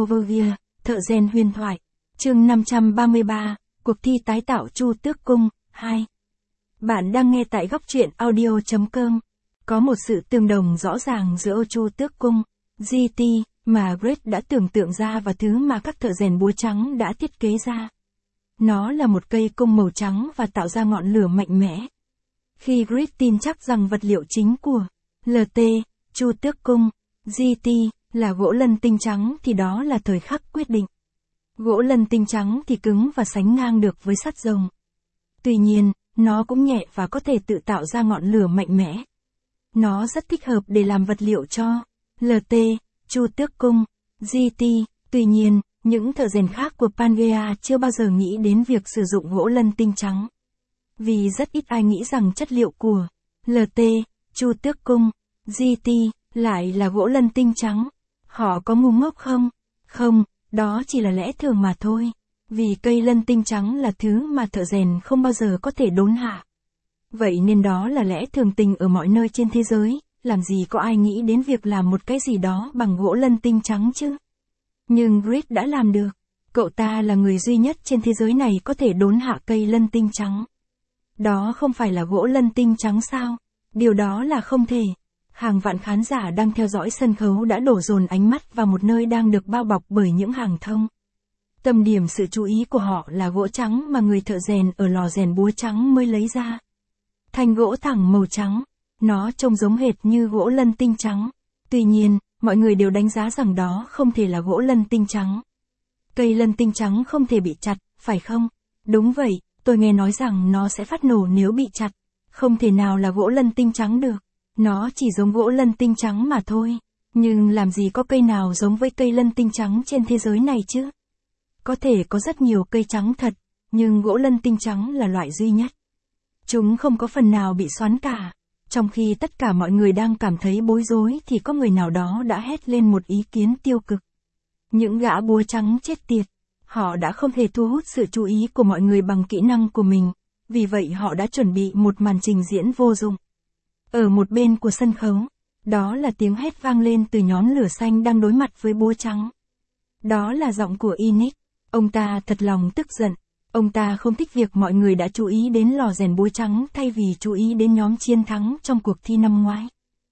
Overview, thợ rèn huyền thoại. Chương 533, cuộc thi tái tạo Chu Tước Cung, 2. Bạn đang nghe tại góc truyện audio.com. Có một sự tương đồng rõ ràng giữa Chu Tước Cung, GT, mà Gret đã tưởng tượng ra và thứ mà các thợ rèn búa trắng đã thiết kế ra. Nó là một cây cung màu trắng và tạo ra ngọn lửa mạnh mẽ. Khi Gret tin chắc rằng vật liệu chính của LT, Chu Tước Cung, GT, là gỗ lân tinh trắng thì đó là thời khắc quyết định. Gỗ lân tinh trắng thì cứng và sánh ngang được với sắt rồng. Tuy nhiên, nó cũng nhẹ và có thể tự tạo ra ngọn lửa mạnh mẽ. Nó rất thích hợp để làm vật liệu cho LT, Chu Tước Cung, GT. Tuy nhiên, những thợ rèn khác của Pangea chưa bao giờ nghĩ đến việc sử dụng gỗ lân tinh trắng. Vì rất ít ai nghĩ rằng chất liệu của LT, Chu Tước Cung, GT, lại là gỗ lân tinh trắng. Họ có ngu ngốc không? Không, đó chỉ là lẽ thường mà thôi. Vì cây lân tinh trắng là thứ mà thợ rèn không bao giờ có thể đốn hạ. Vậy nên đó là lẽ thường tình ở mọi nơi trên thế giới, làm gì có ai nghĩ đến việc làm một cái gì đó bằng gỗ lân tinh trắng chứ? Nhưng Gret đã làm được. Cậu ta là người duy nhất trên thế giới này có thể đốn hạ cây lân tinh trắng. Đó không phải là gỗ lân tinh trắng sao? Điều đó là không thể. Hàng vạn khán giả đang theo dõi sân khấu đã đổ dồn ánh mắt vào một nơi đang được bao bọc bởi những hàng thông. Tâm điểm sự chú ý của họ là gỗ trắng mà người thợ rèn ở lò rèn búa trắng mới lấy ra. Thanh gỗ thẳng màu trắng. Nó trông giống hệt như gỗ lân tinh trắng. Tuy nhiên, mọi người đều đánh giá rằng đó không thể là gỗ lân tinh trắng. Cây lân tinh trắng không thể bị chặt, phải không? Đúng vậy, tôi nghe nói rằng nó sẽ phát nổ nếu bị chặt. Không thể nào là gỗ lân tinh trắng được. Nó chỉ giống gỗ lân tinh trắng mà thôi. Nhưng làm gì có cây nào giống với cây lân tinh trắng trên thế giới này chứ? Có thể có rất nhiều cây trắng thật, nhưng gỗ lân tinh trắng là loại duy nhất. Chúng không có phần nào bị xoắn cả. Trong khi tất cả mọi người đang cảm thấy bối rối thì có người nào đó đã hét lên một ý kiến tiêu cực. Những gã búa trắng chết tiệt. Họ đã không thể thu hút sự chú ý của mọi người bằng kỹ năng của mình. Vì vậy họ đã chuẩn bị một màn trình diễn vô dụng. Ở một bên của sân khấu, đó là tiếng hét vang lên từ nhón lửa xanh đang đối mặt với búa trắng. Đó là giọng của Inic. Ông ta thật lòng tức giận. Ông ta không thích việc mọi người đã chú ý đến lò rèn búa trắng thay vì chú ý đến nhóm chiến thắng trong cuộc thi năm ngoái.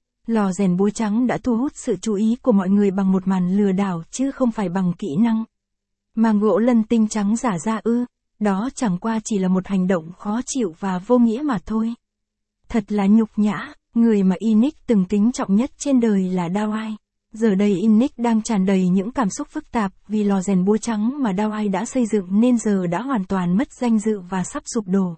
Lò rèn búa trắng đã thu hút sự chú ý của mọi người bằng một màn lừa đảo chứ không phải bằng kỹ năng. Mà gỗ lân tinh trắng giả ra ư, đó chẳng qua chỉ là một hành động khó chịu và vô nghĩa mà thôi. Thật là nhục nhã, người mà Inic từng kính trọng nhất trên đời là Dawai. Giờ đây Inic đang tràn đầy những cảm xúc phức tạp vì lò rèn búa trắng mà Dawai đã xây dựng nên giờ đã hoàn toàn mất danh dự và sắp sụp đổ.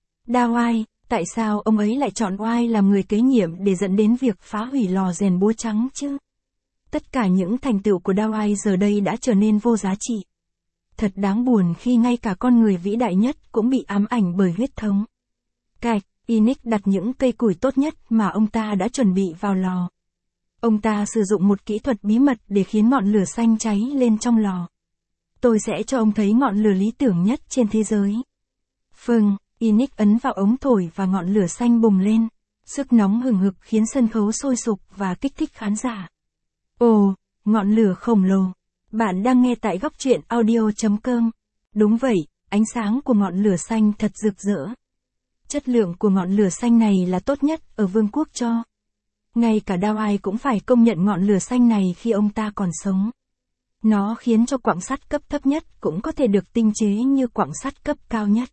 Dawai, tại sao ông ấy lại chọn Wai làm người kế nhiệm để dẫn đến việc phá hủy lò rèn búa trắng chứ? Tất cả những thành tựu của Dawai giờ đây đã trở nên vô giá trị. Thật đáng buồn khi ngay cả con người vĩ đại nhất cũng bị ám ảnh bởi huyết thống. Cạch, Inic đặt những cây củi tốt nhất mà ông ta đã chuẩn bị vào lò. Ông ta sử dụng một kỹ thuật bí mật để khiến ngọn lửa xanh cháy lên trong lò. Tôi sẽ cho ông thấy ngọn lửa lý tưởng nhất trên thế giới. Phừng, Inic ấn vào ống thổi và ngọn lửa xanh bùng lên. Sức nóng hừng hực khiến sân khấu sôi sục và kích thích khán giả. Ồ, ngọn lửa khổng lồ. Bạn đang nghe tại góc truyện audio.com. Đúng vậy, ánh sáng của ngọn lửa xanh thật rực rỡ. Chất lượng của ngọn lửa xanh này là tốt nhất ở vương quốc cho. Ngay cả Dawai cũng phải công nhận ngọn lửa xanh này khi ông ta còn sống. Nó khiến cho quặng sắt cấp thấp nhất cũng có thể được tinh chế như quặng sắt cấp cao nhất.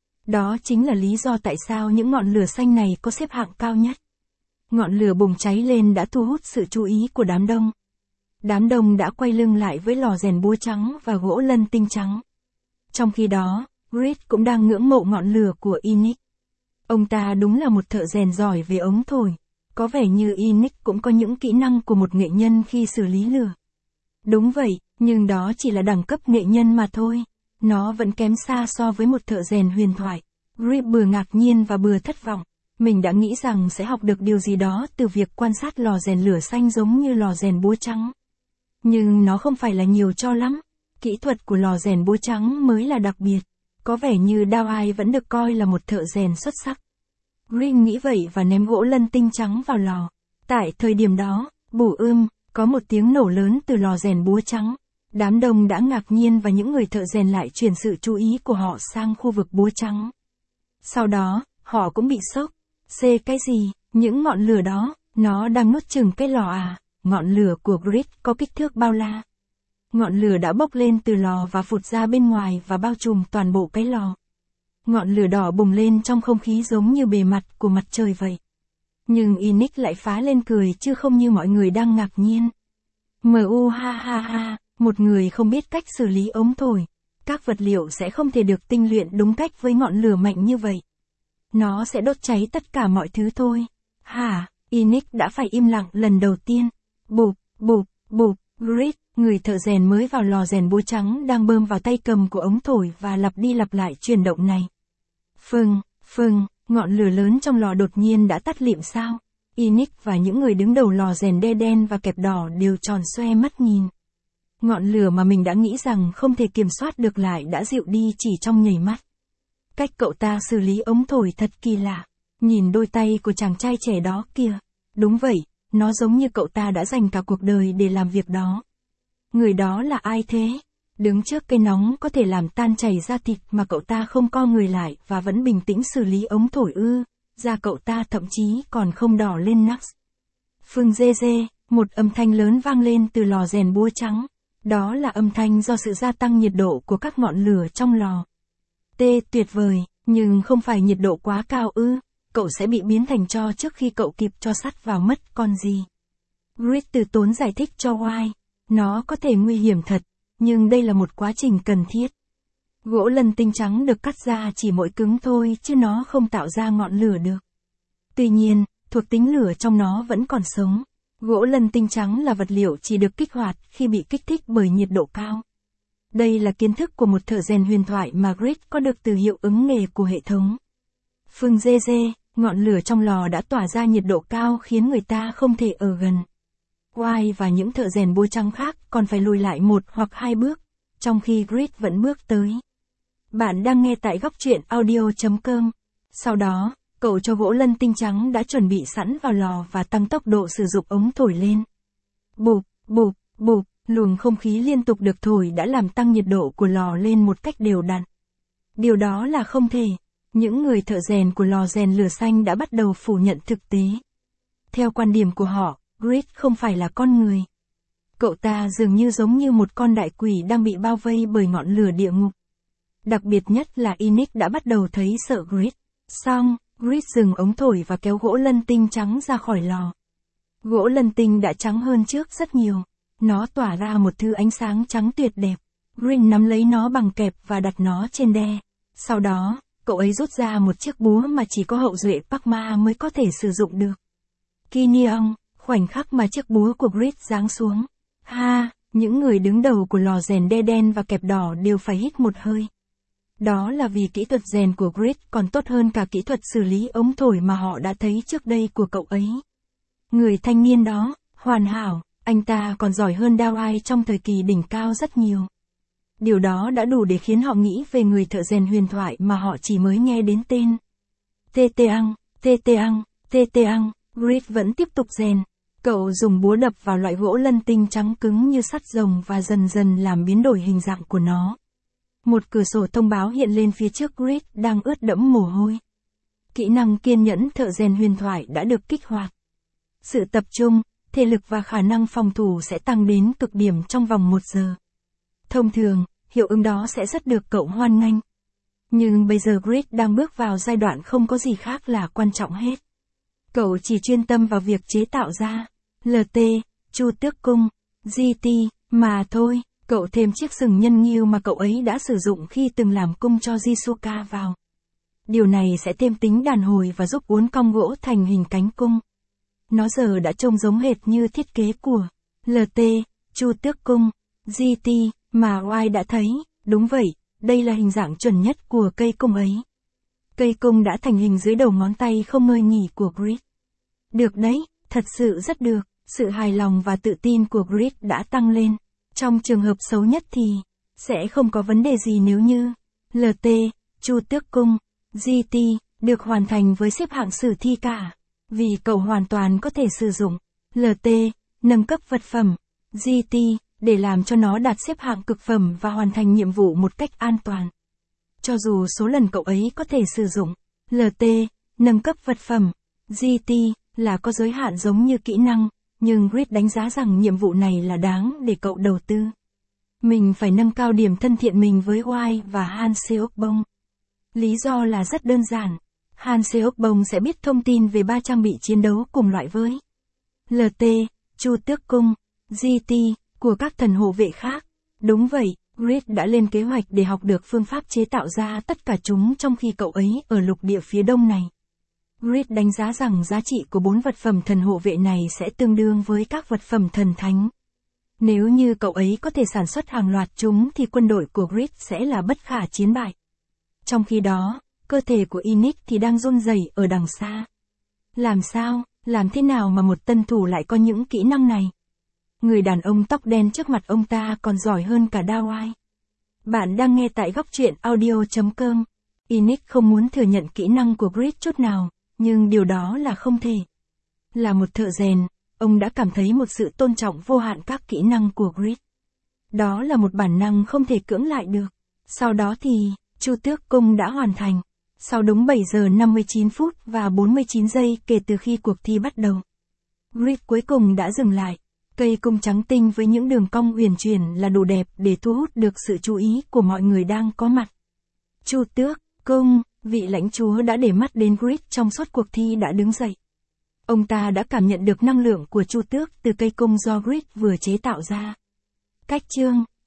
Đó chính là lý do tại sao những ngọn lửa xanh này có xếp hạng cao nhất. Ngọn lửa bùng cháy lên đã thu hút sự chú ý của đám đông. Đám đông đã quay lưng lại với lò rèn búa trắng và gỗ lân tinh trắng. Trong khi đó, Gret cũng đang ngưỡng mộ ngọn lửa của Inic. Ông ta đúng là một thợ rèn giỏi về ống thổi. Có vẻ như Inic cũng có những kỹ năng của một nghệ nhân khi xử lý lửa. Đúng vậy, nhưng đó chỉ là đẳng cấp nghệ nhân mà thôi. Nó vẫn kém xa so với một thợ rèn huyền thoại. Gret vừa ngạc nhiên và vừa thất vọng. Mình đã nghĩ rằng sẽ học được điều gì đó từ việc quan sát lò rèn lửa xanh giống như lò rèn búa trắng. Nhưng nó không phải là nhiều cho lắm. Kỹ thuật của lò rèn búa trắng mới là đặc biệt. Có vẻ như Dawai vẫn được coi là một thợ rèn xuất sắc. Gret nghĩ vậy và ném gỗ lân tinh trắng vào lò. Tại thời điểm đó, có một tiếng nổ lớn từ lò rèn búa trắng. Đám đông đã ngạc nhiên và những người thợ rèn lại chuyển sự chú ý của họ sang khu vực búa trắng. Sau đó, họ cũng bị sốc. Cái gì? Những ngọn lửa đó, nó đang nuốt chửng cái lò à? Ngọn lửa của Grid có kích thước bao la? Ngọn lửa đã bốc lên từ lò và phụt ra bên ngoài và bao trùm toàn bộ cái lò. Ngọn lửa đỏ bùng lên trong không khí giống như bề mặt của mặt trời vậy. Nhưng Inic lại phá lên cười chứ không như mọi người đang ngạc nhiên. Ha ha ha, một người không biết cách xử lý ống thổi. Các vật liệu sẽ không thể được tinh luyện đúng cách với ngọn lửa mạnh như vậy. Nó sẽ đốt cháy tất cả mọi thứ thôi. Hả? Inic đã phải im lặng lần đầu tiên. Bụp, bụp, bụp, Grid, người thợ rèn mới vào lò rèn búa trắng đang bơm vào tay cầm của ống thổi và lặp đi lặp lại chuyển động này. Phừng, ngọn lửa lớn trong lò đột nhiên đã tắt lịm sao? Inic và những người đứng đầu lò rèn đen và kẹp đỏ đều tròn xoe mắt nhìn. Ngọn lửa mà mình đã nghĩ rằng không thể kiểm soát được lại đã dịu đi chỉ trong nhảy mắt. Cách cậu ta xử lý ống thổi thật kỳ lạ. Nhìn đôi tay của chàng trai trẻ đó kìa. Đúng vậy, nó giống như cậu ta đã dành cả cuộc đời để làm việc đó. Người đó là ai thế? Đứng trước cây nóng có thể làm tan chảy da thịt mà cậu ta không co người lại và vẫn bình tĩnh xử lý ống thổi ư. Da cậu ta thậm chí còn không đỏ lên nắc. Phừng dê, một âm thanh lớn vang lên từ lò rèn búa trắng. Đó là âm thanh do sự gia tăng nhiệt độ của các ngọn lửa trong lò. Tuyệt vời, nhưng không phải nhiệt độ quá cao ư. Cậu sẽ bị biến thành tro trước khi cậu kịp cho sắt vào mất còn gì. Grid từ tốn giải thích cho Why. Nó có thể nguy hiểm thật, nhưng đây là một quá trình cần thiết. Gỗ lân tinh trắng được cắt ra chỉ mỗi cứng thôi chứ nó không tạo ra ngọn lửa được. Tuy nhiên, thuộc tính lửa trong nó vẫn còn sống. Gỗ lân tinh trắng là vật liệu chỉ được kích hoạt khi bị kích thích bởi nhiệt độ cao. Đây là kiến thức của một thợ rèn huyền thoại mà Grid có được từ hiệu ứng nghề của hệ thống. Phừng dê, ngọn lửa trong lò đã tỏa ra nhiệt độ cao khiến người ta không thể ở gần. Why và những thợ rèn búa trắng khác còn phải lùi lại 1 hoặc 2 bước, trong khi Grid vẫn bước tới. Bạn đang nghe tại góc truyện audio.com. Sau đó, cậu cho gỗ lân tinh trắng đã chuẩn bị sẵn vào lò và tăng tốc độ sử dụng ống thổi lên. Bụp, bụp, bụp, luồng không khí liên tục được thổi đã làm tăng nhiệt độ của lò lên một cách đều đặn. Điều đó là không thể. Những người thợ rèn của lò rèn lửa xanh đã bắt đầu phủ nhận thực tế. Theo quan điểm của họ, Grid không phải là con người. Cậu ta dường như giống như một con đại quỷ đang bị bao vây bởi ngọn lửa địa ngục. Đặc biệt nhất là Inic đã bắt đầu thấy sợ Grid. Xong, Grid dừng ống thổi và kéo gỗ lân tinh trắng ra khỏi lò. Gỗ lân tinh đã trắng hơn trước rất nhiều. Nó tỏa ra một thứ ánh sáng trắng tuyệt đẹp. Grid nắm lấy nó bằng kẹp và đặt nó trên đe. Sau đó, cậu ấy rút ra một chiếc búa mà chỉ có hậu duệ Pakma mới có thể sử dụng được. Kinion, khoảnh khắc mà chiếc búa của Grid giáng xuống. Những người đứng đầu của lò rèn đen và kẹp đỏ đều phải hít một hơi. Đó là vì kỹ thuật rèn của Grid còn tốt hơn cả kỹ thuật xử lý ống thổi mà họ đã thấy trước đây của cậu ấy. Người thanh niên đó, hoàn hảo, anh ta còn giỏi hơn Dawai trong thời kỳ đỉnh cao rất nhiều. Điều đó đã đủ để khiến họ nghĩ về người thợ rèn huyền thoại mà họ chỉ mới nghe đến tên. Teteang, Grid vẫn tiếp tục rèn. Cậu dùng búa đập vào loại gỗ lân tinh trắng cứng như sắt rồng và dần dần làm biến đổi hình dạng của nó. Một cửa sổ thông báo hiện lên phía trước Grid đang ướt đẫm mồ hôi. Kỹ năng kiên nhẫn thợ rèn huyền thoại đã được kích hoạt. Sự tập trung, thể lực và khả năng phòng thủ sẽ tăng đến cực điểm trong vòng 1 giờ. Thông thường, hiệu ứng đó sẽ rất được cậu hoan nghênh. Nhưng bây giờ Grid đang bước vào giai đoạn không có gì khác là quan trọng hết. Cậu chỉ chuyên tâm vào việc chế tạo ra LT, Chu Tước Cung, GT, mà thôi. Cậu thêm chiếc sừng nhân nghiêu mà cậu ấy đã sử dụng khi từng làm cung cho Jisuka vào. Điều này sẽ thêm tính đàn hồi và giúp uốn cong gỗ thành hình cánh cung. Nó giờ đã trông giống hệt như thiết kế của LT, Chu Tước Cung, GT, mà Why đã thấy. Đúng vậy, đây là hình dạng chuẩn nhất của cây cung ấy. Cây cung đã thành hình dưới đầu ngón tay không ngơi nghỉ của Grid. Được đấy, thật sự rất được, sự hài lòng và tự tin của Grid đã tăng lên. Trong trường hợp xấu nhất thì, sẽ không có vấn đề gì nếu như LT, Chu Tước Cung, GT, được hoàn thành với xếp hạng sử thi cả. Vì cậu hoàn toàn có thể sử dụng LT, nâng cấp vật phẩm, GT, để làm cho nó đạt xếp hạng cực phẩm và hoàn thành nhiệm vụ một cách an toàn. Cho dù số lần cậu ấy có thể sử dụng LT, nâng cấp vật phẩm, GT, là có giới hạn giống như kỹ năng, nhưng Grid đánh giá rằng nhiệm vụ này là đáng để cậu đầu tư. Mình phải nâng cao điểm thân thiện mình với White và Han Seok-bong. Lý do là rất đơn giản. Han Seok-bong sẽ biết thông tin về 3 trang bị chiến đấu cùng loại với LT, Chu Tước Cung, GT, của các thần hộ vệ khác. Đúng vậy, Grid đã lên kế hoạch để học được phương pháp chế tạo ra tất cả chúng trong khi cậu ấy ở lục địa phía đông này. Grid đánh giá rằng giá trị của 4 vật phẩm thần hộ vệ này sẽ tương đương với các vật phẩm thần thánh. Nếu như cậu ấy có thể sản xuất hàng loạt chúng thì quân đội của Grid sẽ là bất khả chiến bại. Trong khi đó, cơ thể của Inic thì đang run rẩy ở đằng xa. Làm thế nào mà một tân thủ lại có những kỹ năng này? Người đàn ông tóc đen trước mặt ông ta còn giỏi hơn cả Dawai. Bạn đang nghe tại góc truyện audio.com. Inic không muốn thừa nhận kỹ năng của Grid chút nào, nhưng điều đó là không thể. Là một thợ rèn, ông đã cảm thấy một sự tôn trọng vô hạn các kỹ năng của Grid. Đó là một bản năng không thể cưỡng lại được. Sau đó thì, Chu Tước Cung đã hoàn thành. Sau đúng 7 giờ 59 phút và 49 giây kể từ khi cuộc thi bắt đầu. Grid cuối cùng đã dừng lại. Cây cung trắng tinh với những đường cong huyền chuyển là đủ đẹp để thu hút được sự chú ý của mọi người đang có mặt. Chu Tước Cung, vị lãnh chúa đã để mắt đến Grid trong suốt cuộc thi đã đứng dậy. Ông ta đã cảm nhận được năng lượng của Chu Tước từ cây cung do Grid vừa chế tạo ra. Cách chương